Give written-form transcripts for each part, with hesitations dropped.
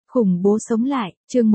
Khủng bố sống lại, chương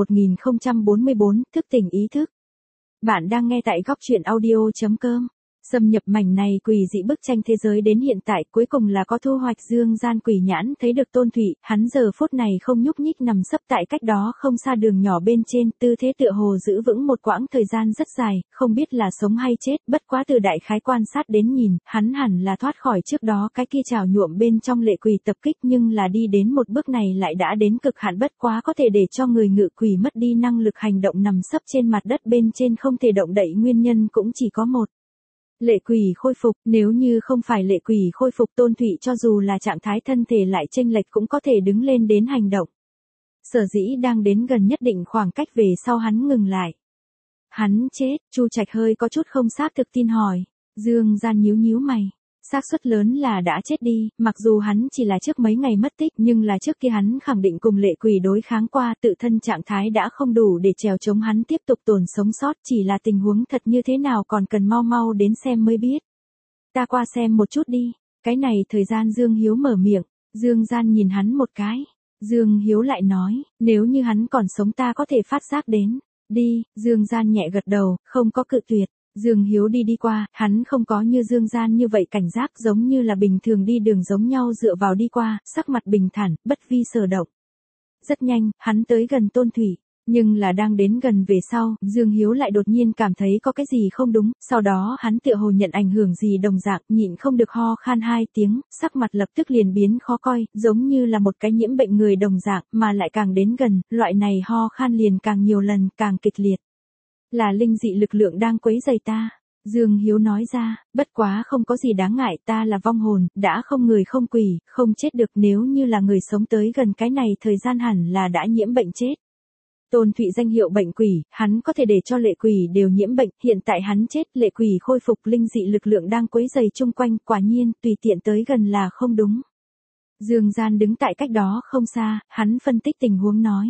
1044, thức tỉnh ý thức. Bạn đang nghe tại góc truyện audio.com. Xâm nhập mảnh này quỷ dị bức tranh thế giới đến hiện tại cuối cùng là có thu hoạch. Dương Gian Quỷ Nhãn thấy được Tôn Thụy, hắn giờ phút này không nhúc nhích nằm sấp tại cách đó không xa đường nhỏ bên trên, tư thế tựa hồ giữ vững một quãng thời gian rất dài, không biết là sống hay chết, bất quá từ đại khái quan sát đến nhìn, hắn hẳn là thoát khỏi trước đó cái kia trào nhuộm bên trong lệ quỷ tập kích, nhưng là đi đến một bước này lại đã đến cực hạn, bất quá có thể để cho người ngự quỷ mất đi năng lực hành động nằm sấp trên mặt đất bên trên không thể động đậy nguyên nhân cũng chỉ có một. Lệ quỷ khôi phục, nếu như không phải lệ quỷ khôi phục, Tôn Thụy cho dù là trạng thái thân thể lại chênh lệch cũng có thể đứng lên đến hành động. Sở dĩ đang đến gần nhất định khoảng cách về sau hắn ngừng lại. Hắn chết, Chu Trạch hơi có chút không xác thực tin hỏi. Dương Gian nhíu nhíu mày. Xác suất lớn là đã chết đi, mặc dù hắn chỉ là trước mấy ngày mất tích, nhưng là trước kia hắn khẳng định cùng lệ quỷ đối kháng qua, tự thân trạng thái đã không đủ để trèo chống hắn tiếp tục tồn sống sót, chỉ là tình huống thật như thế nào còn cần mau mau đến xem mới biết. Ta qua xem một chút đi. Cái này thời gian Dương Hiếu mở miệng, Dương Gian nhìn hắn một cái. Dương Hiếu lại nói, nếu như hắn còn sống ta có thể phát giác đến. Đi, Dương Gian nhẹ gật đầu, không có cự tuyệt. Dương Hiếu đi qua, hắn không có như Dương Gian như vậy cảnh giác, giống như là bình thường đi đường giống nhau dựa vào đi qua, sắc mặt bình thản, bất vi sở động. Rất nhanh, hắn tới gần Tôn Thụy, nhưng là đang đến gần về sau, Dương Hiếu lại đột nhiên cảm thấy có cái gì không đúng, sau đó hắn tựa hồ nhận ảnh hưởng gì đồng dạng, nhịn không được ho khan 2 tiếng, sắc mặt lập tức liền biến khó coi, giống như là một cái nhiễm bệnh người đồng dạng, mà lại càng đến gần, loại này ho khan liền càng nhiều lần, càng kịch liệt. Là linh dị lực lượng đang quấy rầy ta. Dương Hiếu nói ra, bất quá không có gì đáng ngại, ta là vong hồn, đã không người không quỷ, không chết được, nếu như là người sống tới gần cái này thời gian hẳn là đã nhiễm bệnh chết. Tôn Thụy danh hiệu bệnh quỷ, hắn có thể để cho lệ quỷ đều nhiễm bệnh, hiện tại hắn chết, lệ quỷ khôi phục, linh dị lực lượng đang quấy rầy chung quanh, quả nhiên, tùy tiện tới gần là không đúng. Dương Gian đứng tại cách đó không xa, hắn phân tích tình huống nói.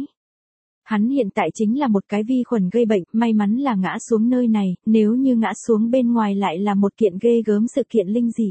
Hắn hiện tại chính là một cái vi khuẩn gây bệnh, may mắn là ngã xuống nơi này, nếu như ngã xuống bên ngoài lại là một kiện ghê gớm sự kiện linh dị.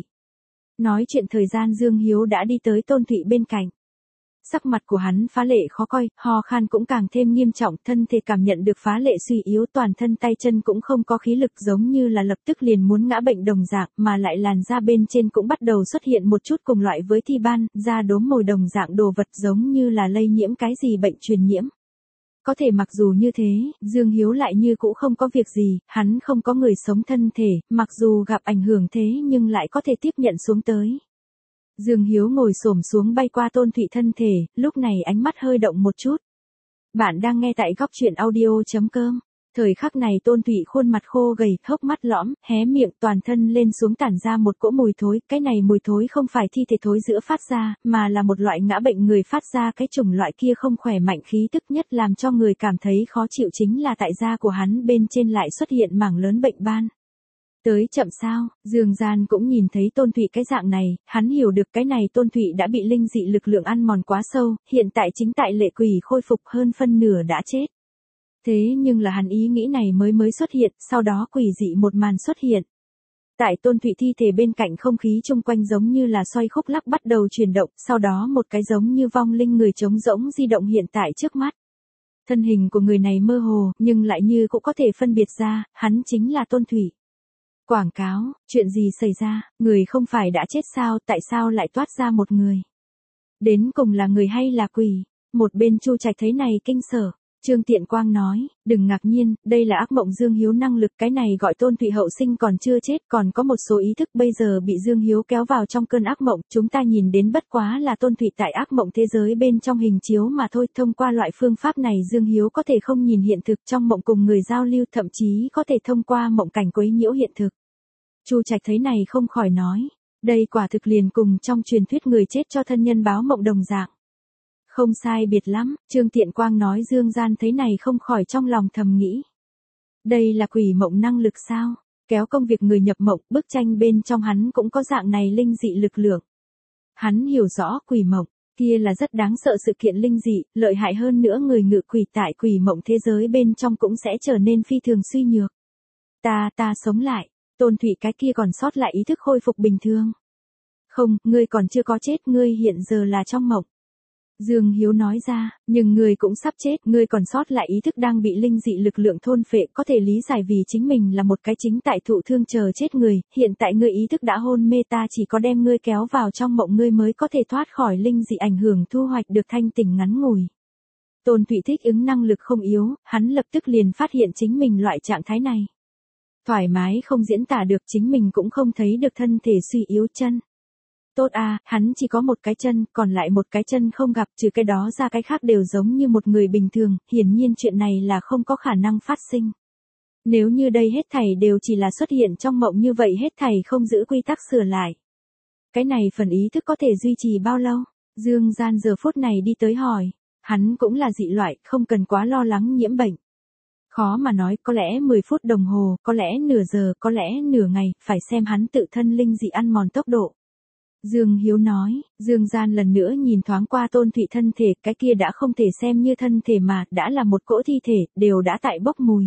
Nói chuyện thời gian Dương Hiếu đã đi tới Tôn Thụy bên cạnh. Sắc mặt của hắn phá lệ khó coi, ho khan cũng càng thêm nghiêm trọng, thân thể cảm nhận được phá lệ suy yếu, toàn thân tay chân cũng không có khí lực, giống như là lập tức liền muốn ngã bệnh đồng dạng, mà lại làn da bên trên cũng bắt đầu xuất hiện một chút cùng loại với thi ban, da đốm mồi đồng dạng đồ vật, giống như là lây nhiễm cái gì bệnh truyền nhiễm. Có thể mặc dù như thế, Dương Hiếu lại như cũ không có việc gì, hắn không có người sống thân thể, mặc dù gặp ảnh hưởng thế nhưng lại có thể tiếp nhận xuống tới. Dương Hiếu ngồi xổm xuống bay qua Tôn Thụy thân thể, lúc này ánh mắt hơi động một chút. Bạn đang nghe tại góc truyện audio.com. Thời khắc này Tôn Thụy khuôn mặt khô gầy, hốc mắt lõm, hé miệng, toàn thân lên xuống tản ra một cỗ mùi thối, cái này mùi thối không phải thi thể thối rữa phát ra, mà là một loại ngã bệnh người phát ra, cái chủng loại kia không khỏe mạnh khí tức nhất làm cho người cảm thấy khó chịu chính là tại da của hắn bên trên lại xuất hiện mảng lớn bệnh ban. Tới chậm sao, Dương Gian cũng nhìn thấy Tôn Thụy cái dạng này, hắn hiểu được cái này Tôn Thụy đã bị linh dị lực lượng ăn mòn quá sâu, hiện tại chính tại lệ quỷ khôi phục hơn phân nửa đã chết. Thế nhưng là hắn ý nghĩ này mới xuất hiện, sau đó quỷ dị một màn xuất hiện. Tại Tôn Thụy thi thể bên cạnh không khí chung quanh giống như là xoay khúc lắc bắt đầu chuyển động, sau đó một cái giống như vong linh người trống rỗng di động hiện tại trước mắt. Thân hình của người này mơ hồ, nhưng lại như cũng có thể phân biệt ra, hắn chính là Tôn Thụy. Quảng cáo, chuyện gì xảy ra, người không phải đã chết sao, tại sao lại toát ra một người? Đến cùng là người hay là quỷ? Một bên Chu Trạch thấy này kinh sở. Trương Tiện Quang nói, đừng ngạc nhiên, đây là ác mộng Dương Hiếu năng lực, cái này gọi Tôn Thụy hậu sinh còn chưa chết, còn có một số ý thức bây giờ bị Dương Hiếu kéo vào trong cơn ác mộng, chúng ta nhìn đến bất quá là Tôn Thụy tại ác mộng thế giới bên trong hình chiếu mà thôi, thông qua loại phương pháp này Dương Hiếu có thể không nhìn hiện thực trong mộng cùng người giao lưu, thậm chí có thể thông qua mộng cảnh quấy nhiễu hiện thực. Chu Trạch thấy này không khỏi nói, đây quả thực liền cùng trong truyền thuyết người chết cho thân nhân báo mộng đồng dạng. Không sai biệt lắm, Trương Tiện Quang nói. Dương Gian thấy này không khỏi trong lòng thầm nghĩ. Đây là quỷ mộng năng lực sao? Kéo công việc người nhập mộng, bức tranh bên trong hắn cũng có dạng này linh dị lực lượng. Hắn hiểu rõ quỷ mộng, kia là rất đáng sợ sự kiện linh dị, lợi hại hơn nữa người ngự quỷ tại quỷ mộng thế giới bên trong cũng sẽ trở nên phi thường suy nhược. Ta sống lại, Tôn Thụy cái kia còn sót lại ý thức khôi phục bình thường. Không, ngươi còn chưa có chết, ngươi hiện giờ là trong mộng. Dương Hiếu nói ra, nhưng ngươi cũng sắp chết, ngươi còn sót lại ý thức đang bị linh dị lực lượng thôn phệ, có thể lý giải vì chính mình là một cái chính tại thụ thương chờ chết người, hiện tại ngươi ý thức đã hôn mê, ta chỉ có đem ngươi kéo vào trong mộng ngươi mới có thể thoát khỏi linh dị ảnh hưởng, thu hoạch được thanh tỉnh ngắn ngủi. Tôn Thụy thích ứng năng lực không yếu, hắn lập tức liền phát hiện chính mình loại trạng thái này. Thoải mái không diễn tả được, chính mình cũng không thấy được thân thể suy yếu. Chân tốt à, hắn chỉ có một cái chân, còn lại một cái chân không gặp, trừ cái đó ra cái khác đều giống như một người bình thường, hiển nhiên chuyện này là không có khả năng phát sinh. Nếu như đây hết thảy đều chỉ là xuất hiện trong mộng, như vậy hết thảy không giữ quy tắc sửa lại. Cái này phần ý thức có thể duy trì bao lâu? Dương Gian giờ phút này đi tới hỏi, hắn cũng là dị loại, không cần quá lo lắng nhiễm bệnh. Khó mà nói, có lẽ 10 phút đồng hồ, có lẽ nửa giờ, có lẽ nửa ngày, phải xem hắn tự thân linh dị ăn mòn tốc độ. Dương Hiếu nói, Dương Gian lần nữa nhìn thoáng qua Tôn Thụy thân thể, cái kia đã không thể xem như thân thể mà, đã là một cỗ thi thể, đều đã tại bốc mùi.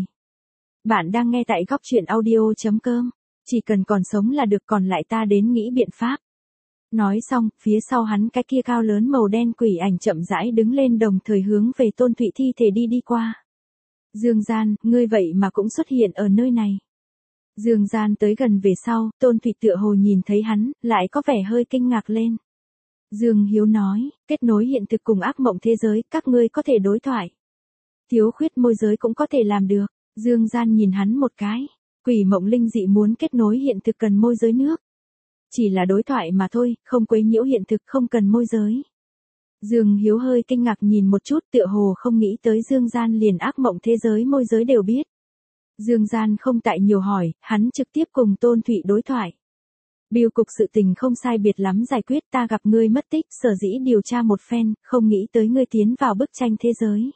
Bạn đang nghe tại góc truyện audio.com, chỉ cần còn sống là được, còn lại ta đến nghĩ biện pháp. Nói xong, phía sau hắn cái kia cao lớn màu đen quỷ ảnh chậm rãi đứng lên, đồng thời hướng về Tôn Thụy thi thể đi qua. Dương Gian, ngươi vậy mà cũng xuất hiện ở nơi này. Dương Gian tới gần về sau, Tôn Thụy tựa hồ nhìn thấy hắn, lại có vẻ hơi kinh ngạc lên. Dương Hiếu nói, kết nối hiện thực cùng ác mộng thế giới, các ngươi có thể đối thoại. Thiếu khuyết môi giới cũng có thể làm được. Dương Gian nhìn hắn một cái. Quỷ mộng linh dị muốn kết nối hiện thực cần môi giới nước. Chỉ là đối thoại mà thôi, không quấy nhiễu hiện thực, không cần môi giới. Dương Hiếu hơi kinh ngạc nhìn một chút, tựa hồ không nghĩ tới Dương Gian liền ác mộng thế giới môi giới đều biết. Dương Gian không tại nhiều hỏi, hắn trực tiếp cùng Tôn Thụy đối thoại. Biêu cục sự tình không sai biệt lắm giải quyết, ta gặp ngươi mất tích, sở dĩ điều tra một phen, không nghĩ tới ngươi tiến vào bức tranh thế giới.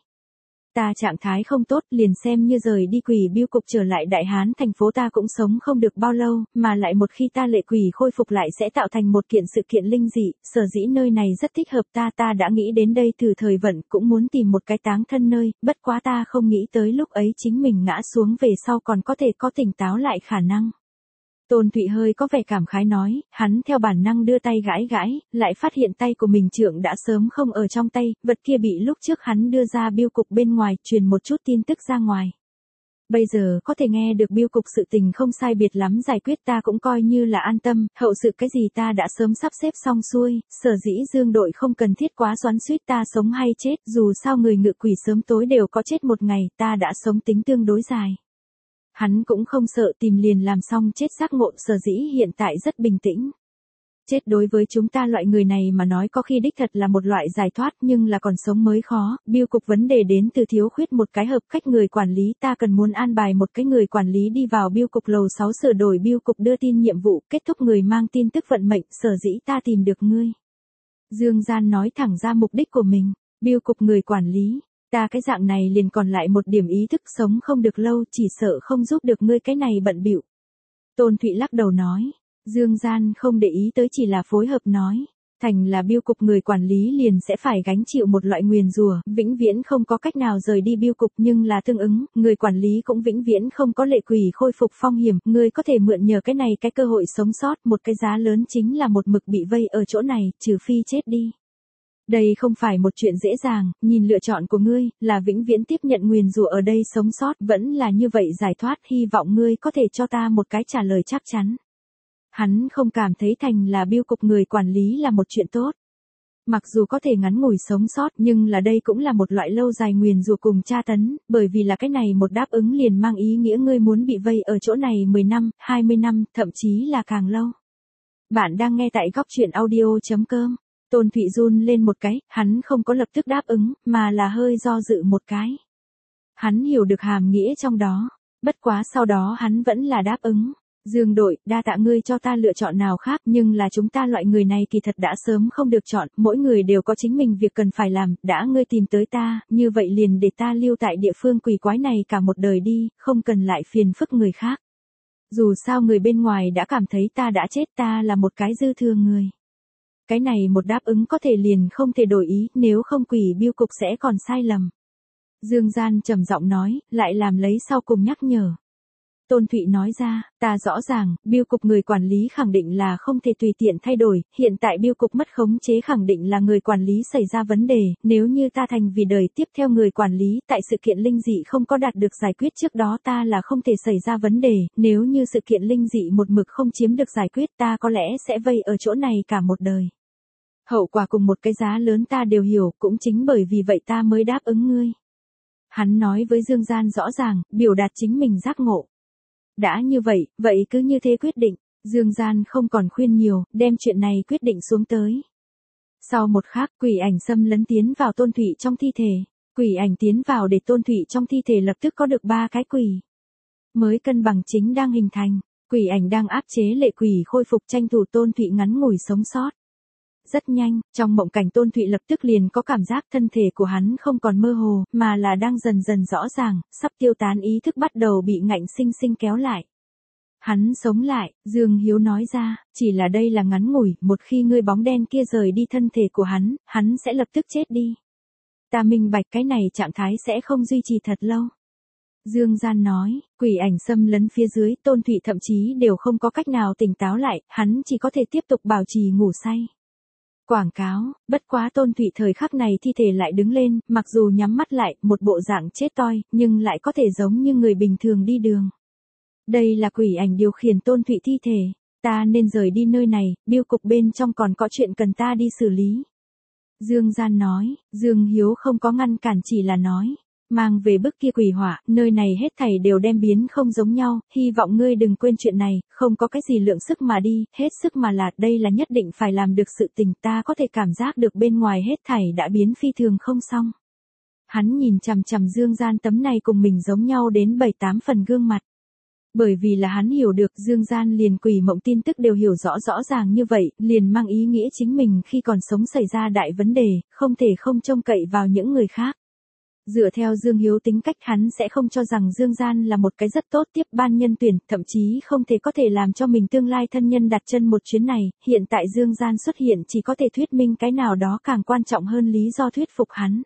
Ta trạng thái không tốt, liền xem như rời đi quỷ biêu cục trở lại Đại Hán thành phố ta cũng sống không được bao lâu, mà lại một khi ta lệ quỷ khôi phục lại sẽ tạo thành một kiện sự kiện linh dị, sở dĩ nơi này rất thích hợp ta đã nghĩ đến đây từ thời vận, cũng muốn tìm một cái táng thân nơi, bất quá ta không nghĩ tới lúc ấy chính mình ngã xuống về sau còn có thể có tỉnh táo lại khả năng. Tôn Thụy hơi có vẻ cảm khái nói, hắn theo bản năng đưa tay gãi, lại phát hiện tay của mình trượng đã sớm không ở trong tay, vật kia bị lúc trước hắn đưa ra biêu cục bên ngoài, truyền một chút tin tức ra ngoài. Bây giờ có thể nghe được biêu cục sự tình không sai biệt lắm giải quyết, ta cũng coi như là an tâm, hậu sự cái gì ta đã sớm sắp xếp xong xuôi, sở dĩ Dương đội không cần thiết quá xoắn xuýt ta sống hay chết, dù sao người ngự quỷ sớm tối đều có chết một ngày, ta đã sống tính tương đối dài. Hắn cũng không sợ tìm liền làm xong chết giác ngộ, sở dĩ hiện tại rất bình tĩnh. Chết đối với chúng ta loại người này mà nói có khi đích thật là một loại giải thoát, nhưng là còn sống mới khó. Biêu cục vấn đề đến từ thiếu khuyết một cái hợp cách người quản lý, ta cần muốn an bài một cái người quản lý đi vào biêu cục lầu 6 sửa đổi biêu cục đưa tin nhiệm vụ, kết thúc người mang tin tức vận mệnh, sở dĩ ta tìm được ngươi. Dương Gian nói thẳng ra mục đích của mình, biêu cục người quản lý. Ta cái dạng này liền còn lại một điểm ý thức, sống không được lâu, chỉ sợ không giúp được ngươi cái này bận bịu. Tôn Thụy lắc đầu nói, Dương Gian không để ý tới, chỉ là phối hợp nói, thành là biêu cục người quản lý liền sẽ phải gánh chịu một loại nguyền rủa, vĩnh viễn không có cách nào rời đi biêu cục, nhưng là tương ứng, người quản lý cũng vĩnh viễn không có lệ quỷ khôi phục phong hiểm, ngươi có thể mượn nhờ cái này cái cơ hội sống sót, một cái giá lớn chính là một mực bị vây ở chỗ này, trừ phi chết đi. Đây không phải một chuyện dễ dàng, nhìn lựa chọn của ngươi, là vĩnh viễn tiếp nhận nguyền rủa ở đây sống sót, vẫn là như vậy giải thoát, hy vọng ngươi có thể cho ta một cái trả lời chắc chắn. Hắn không cảm thấy thành là biêu cục người quản lý là một chuyện tốt. Mặc dù có thể ngắn ngủi sống sót, nhưng là đây cũng là một loại lâu dài nguyền rủa cùng tra tấn, bởi vì là cái này một đáp ứng liền mang ý nghĩa ngươi muốn bị vây ở chỗ này 10 năm, 20 năm, thậm chí là càng lâu. Bạn đang nghe tại góc truyện audio.com. Tôn Thụy run lên một cái, hắn không có lập tức đáp ứng, mà là hơi do dự một cái. Hắn hiểu được hàm nghĩa trong đó, bất quá sau đó hắn vẫn là đáp ứng. Dương đội, đa tạ ngươi cho ta lựa chọn nào khác, nhưng là chúng ta loại người này kỳ thật đã sớm không được chọn, mỗi người đều có chính mình việc cần phải làm, đã ngươi tìm tới ta, như vậy liền để ta lưu tại địa phương quỷ quái này cả một đời đi, không cần lại phiền phức người khác. Dù sao người bên ngoài đã cảm thấy ta đã chết, ta là một cái dư thừa người. Cái này một đáp ứng có thể liền không thể đổi ý, nếu không quỷ biêu cục sẽ còn sai lầm. Dương Gian trầm giọng nói, lại làm lấy sau cùng nhắc nhở. Tôn Thụy nói ra, ta rõ ràng, bưu cục người quản lý khẳng định là không thể tùy tiện thay đổi, hiện tại bưu cục mất khống chế khẳng định là người quản lý xảy ra vấn đề, nếu như ta thành vì đời tiếp theo người quản lý tại sự kiện linh dị không có đạt được giải quyết trước đó ta là không thể xảy ra vấn đề, nếu như sự kiện linh dị một mực không chiếm được giải quyết ta có lẽ sẽ vây ở chỗ này cả một đời. Hậu quả cùng một cái giá lớn ta đều hiểu, cũng chính bởi vì vậy ta mới đáp ứng ngươi. Hắn nói với Dương Gian rõ ràng, biểu đạt chính mình giác ngộ. Đã như vậy, vậy cứ như thế quyết định, Dương Gian không còn khuyên nhiều, đem chuyện này quyết định xuống tới. Sau một khắc, quỷ ảnh xâm lấn tiến vào Tôn Thụy trong thi thể. Quỷ ảnh tiến vào để Tôn Thụy trong thi thể lập tức có được 3 cái quỷ. Mới cân bằng chính đang hình thành, quỷ ảnh đang áp chế lệ quỷ khôi phục tranh thủ Tôn Thụy ngắn ngủi sống sót. Rất nhanh, trong mộng cảnh Tôn Thụy lập tức liền có cảm giác thân thể của hắn không còn mơ hồ, mà là đang dần dần rõ ràng, sắp tiêu tán ý thức bắt đầu bị ngạnh sinh sinh kéo lại. Hắn sống lại, Dương Hiếu nói ra, chỉ là đây là ngắn ngủi, một khi ngươi bóng đen kia rời đi thân thể của hắn sẽ lập tức chết đi. Ta minh bạch cái này trạng thái sẽ không duy trì thật lâu. Dương Gian nói, quỷ ảnh xâm lấn phía dưới, Tôn Thụy thậm chí đều không có cách nào tỉnh táo lại, hắn chỉ có thể tiếp tục bảo trì ngủ say. Quảng cáo, bất quá Tôn Thụy thời khắc này thi thể lại đứng lên, mặc dù nhắm mắt lại, một bộ dạng chết toi, nhưng lại có thể giống như người bình thường đi đường. Đây là quỷ ảnh điều khiển Tôn Thụy thi thể, ta nên rời đi nơi này, bưu cục bên trong còn có chuyện cần ta đi xử lý. Dương Gian nói, Dương Hiếu không có ngăn cản chỉ là nói, mang về bức kia quỷ hỏa, nơi này hết thảy đều đem biến không giống nhau, hy vọng ngươi đừng quên chuyện này, không có cái gì lượng sức mà đi, hết sức mà là, đây là nhất định phải làm được sự tình, ta có thể cảm giác được bên ngoài hết thảy đã biến phi thường không xong. Hắn nhìn chằm chằm Dương Gian tấm này cùng mình giống nhau đến 7-8 phần gương mặt. Bởi vì là hắn hiểu được Dương Gian liền quỷ mộng tin tức đều hiểu rõ ràng như vậy, liền mang ý nghĩa chính mình khi còn sống xảy ra đại vấn đề, không thể không trông cậy vào những người khác. Dựa theo Dương Hiếu tính cách hắn sẽ không cho rằng Dương Gian là một cái rất tốt tiếp ban nhân tuyển, thậm chí không thể có thể làm cho mình tương lai thân nhân đặt chân một chuyến này, hiện tại Dương Gian xuất hiện chỉ có thể thuyết minh cái nào đó càng quan trọng hơn lý do thuyết phục hắn.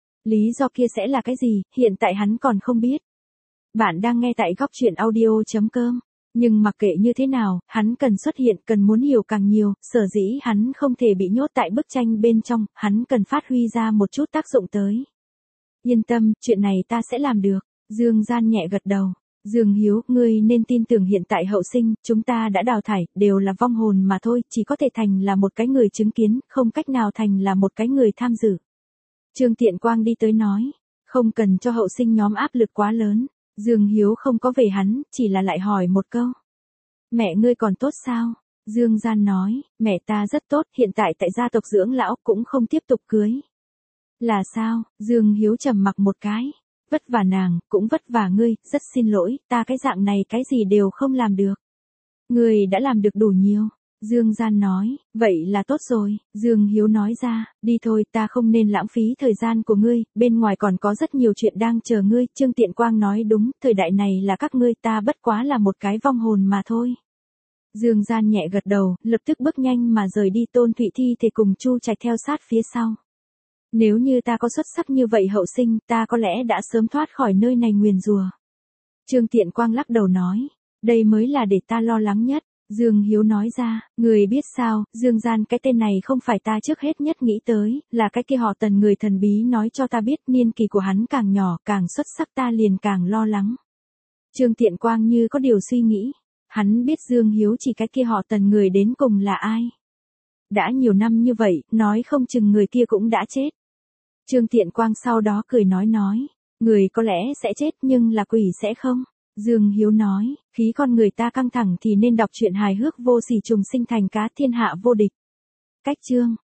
Lý do kia sẽ là cái gì, hiện tại hắn còn không biết. Bạn đang nghe tại góc truyện audio.com. Nhưng mặc kệ như thế nào, hắn cần xuất hiện, cần muốn hiểu càng nhiều, sở dĩ hắn không thể bị nhốt tại bức tranh bên trong, hắn cần phát huy ra một chút tác dụng tới. Yên tâm, chuyện này ta sẽ làm được. Dương Gian nhẹ gật đầu. Dương Hiếu, ngươi nên tin tưởng hiện tại hậu sinh, chúng ta đã đào thải, đều là vong hồn mà thôi, chỉ có thể thành là một cái người chứng kiến, không cách nào thành là một cái người tham dự. Trương Tiện Quang đi tới nói, không cần cho hậu sinh nhóm áp lực quá lớn. Dương Hiếu không có về hắn, chỉ là lại hỏi một câu. Mẹ ngươi còn tốt sao? Dương Gian nói, mẹ ta rất tốt, hiện tại tại gia tộc dưỡng lão cũng không tiếp tục cưới. Là sao? Dương Hiếu trầm mặc một cái. Vất vả nàng, cũng vất vả ngươi, rất xin lỗi, ta cái dạng này cái gì đều không làm được. Ngươi đã làm được đủ nhiều. Dương Gian nói, vậy là tốt rồi. Dương Hiếu nói ra, đi thôi, ta không nên lãng phí thời gian của ngươi, bên ngoài còn có rất nhiều chuyện đang chờ ngươi. Trương Tiện Quang nói đúng, thời đại này là các ngươi, ta bất quá là một cái vong hồn mà thôi. Dương Gian nhẹ gật đầu, lập tức bước nhanh mà rời đi. Tôn Thụy thi thể cùng Chu Trạch theo sát phía sau. Nếu như ta có xuất sắc như vậy hậu sinh, ta có lẽ đã sớm thoát khỏi nơi này nguyền rủa. Trương Tiện Quang lắc đầu nói, đây mới là để ta lo lắng nhất. Dương Hiếu nói ra, người biết sao, Dương Gian cái tên này không phải ta trước hết nhất nghĩ tới, là cái kia họ Tần người thần bí nói cho ta biết niên kỳ của hắn càng nhỏ, càng xuất sắc ta liền càng lo lắng. Trương Tiện Quang như có điều suy nghĩ, hắn biết Dương Hiếu chỉ cái kia họ Tần người đến cùng là ai. Đã nhiều năm như vậy, nói không chừng người kia cũng đã chết. Trương Tiện Quang sau đó cười nói, người có lẽ sẽ chết nhưng là quỷ sẽ không. Dương Hiếu nói, khí con người ta căng thẳng thì nên đọc truyện hài hước vô sỉ trùng sinh thành cá thiên hạ vô địch. Cách chương